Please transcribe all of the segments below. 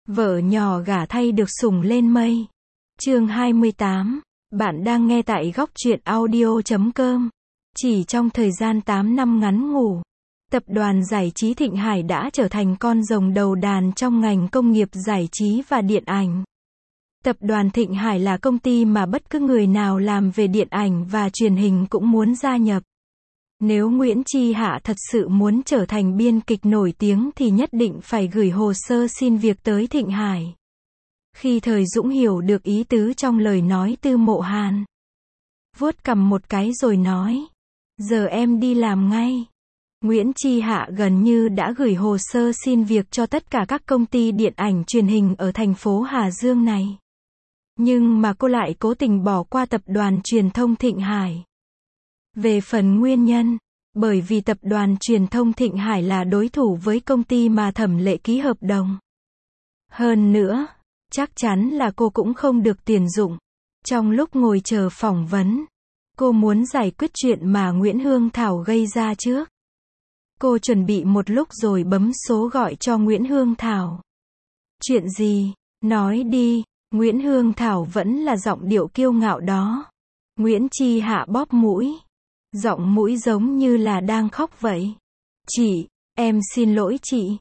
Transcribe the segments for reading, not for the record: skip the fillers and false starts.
Vợ nhỏ gả thay được sủng lên mây. Chương 28. Bạn đang nghe tại góc truyện audio.com. Chỉ trong thời gian 8 năm ngắn ngủi, tập đoàn giải trí Thịnh Hải đã trở thành con rồng đầu đàn trong ngành công nghiệp giải trí và điện ảnh. Tập đoàn Thịnh Hải là công ty mà bất cứ người nào làm về điện ảnh và truyền hình cũng muốn gia nhập. Nếu Nguyễn Chi Hạ thật sự muốn trở thành biên kịch nổi tiếng thì nhất định phải gửi hồ sơ xin việc tới Thịnh Hải. Khi Thời Dũng hiểu được ý tứ trong lời nói Tư Mộ Hàn, vuốt cằm một cái rồi nói, giờ em đi làm ngay. Nguyễn Chi Hạ gần như đã gửi hồ sơ xin việc cho tất cả các công ty điện ảnh truyền hình ở thành phố Hà Dương này. Nhưng mà cô lại cố tình bỏ qua tập đoàn truyền thông Thịnh Hải. Về phần nguyên nhân, bởi vì tập đoàn truyền thông Thịnh Hải là đối thủ với công ty mà Thẩm Lệ ký hợp đồng. Hơn nữa, chắc chắn là cô cũng không được tuyển dụng. Trong lúc ngồi chờ phỏng vấn, cô muốn giải quyết chuyện mà Nguyễn Hương Thảo gây ra trước. Cô chuẩn bị một lúc rồi bấm số gọi cho Nguyễn Hương Thảo. Chuyện gì? Nói đi. Nguyễn Hương Thảo vẫn là giọng điệu kiêu ngạo đó. Nguyễn Chi Hạ bóp mũi. Giọng mũi giống như là đang khóc vậy. Chị, em xin lỗi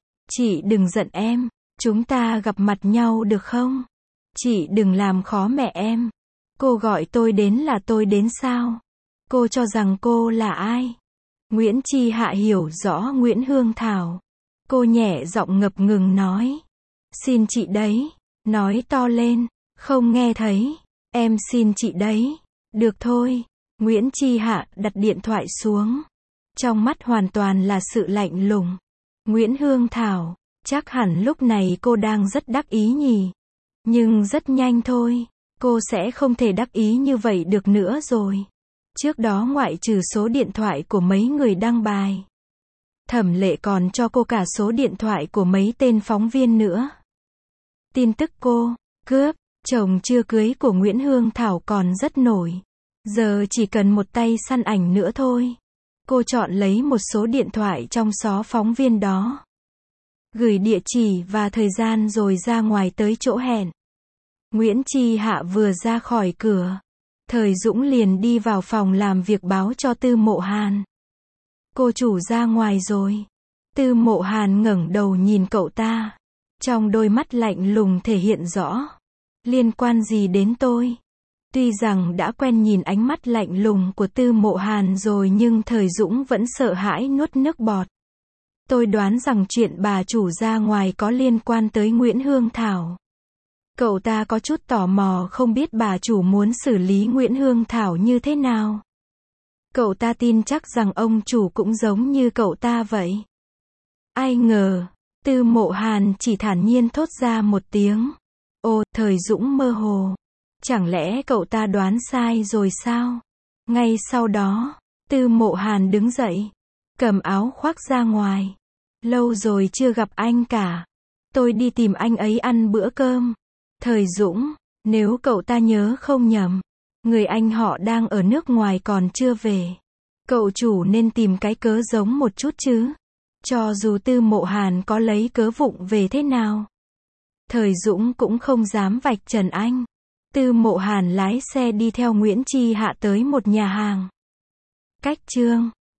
chị đừng giận em, chúng ta gặp mặt nhau được không? Chị đừng làm khó mẹ em. Cô gọi tôi đến là tôi đến sao? Cô cho rằng cô là ai? Nguyễn Chi Hạ hiểu rõ Nguyễn Hương Thảo. Cô nhẹ giọng ngập ngừng nói. Xin chị đấy. Nói to lên, không nghe thấy. Em xin chị đấy. Được thôi. Nguyễn Chi Hạ đặt điện thoại xuống. Trong mắt hoàn toàn là sự lạnh lùng. Nguyễn Hương Thảo, chắc hẳn lúc này cô đang rất đắc ý nhỉ. Nhưng rất nhanh thôi, cô sẽ không thể đắc ý như vậy được nữa rồi. Trước đó ngoại trừ số điện thoại của mấy người đăng bài, Thẩm Lệ còn cho cô cả số điện thoại của mấy tên phóng viên nữa. Tin tức cô cướp chồng chưa cưới của Nguyễn Hương Thảo còn rất nổi. Giờ chỉ cần một tay săn ảnh nữa thôi. Cô chọn lấy một số điện thoại trong số phóng viên đó, gửi địa chỉ và thời gian rồi ra ngoài tới chỗ hẹn. Nguyễn Chi Hạ vừa ra khỏi cửa, Thời Dũng liền đi vào phòng làm việc báo cho Tư Mộ Hàn. Cô chủ ra ngoài rồi. Tư Mộ Hàn ngẩng đầu nhìn cậu ta. Trong đôi mắt lạnh lùng thể hiện rõ. Liên quan gì đến tôi? Tuy rằng đã quen nhìn ánh mắt lạnh lùng của Tư Mộ Hàn rồi nhưng Thời Dũng vẫn sợ hãi nuốt nước bọt. Tôi đoán rằng chuyện bà chủ ra ngoài có liên quan tới Nguyễn Hương Thảo. Cậu ta có chút tò mò không biết bà chủ muốn xử lý Nguyễn Hương Thảo như thế nào. Cậu ta tin chắc rằng ông chủ cũng giống như cậu ta vậy. Ai ngờ, Tư Mộ Hàn chỉ thản nhiên thốt ra một tiếng. Ồ, Thời Dũng mơ hồ. Chẳng lẽ cậu ta đoán sai rồi sao? Ngay sau đó, Tư Mộ Hàn đứng dậy, cầm áo khoác ra ngoài. Lâu rồi chưa gặp anh cả. Tôi đi tìm anh ấy ăn bữa cơm. Thời Dũng, nếu cậu ta nhớ không nhầm, người anh họ đang ở nước ngoài còn chưa về. Cậu chủ nên tìm cái cớ giống một chút chứ. Cho dù Tư Mộ Hàn có lấy cớ vụng về thế nào, Thời Dũng cũng không dám vạch trần anh. Tư Mộ Hàn lái xe đi theo Nguyễn Chi Hạ tới một nhà hàng. Cách chương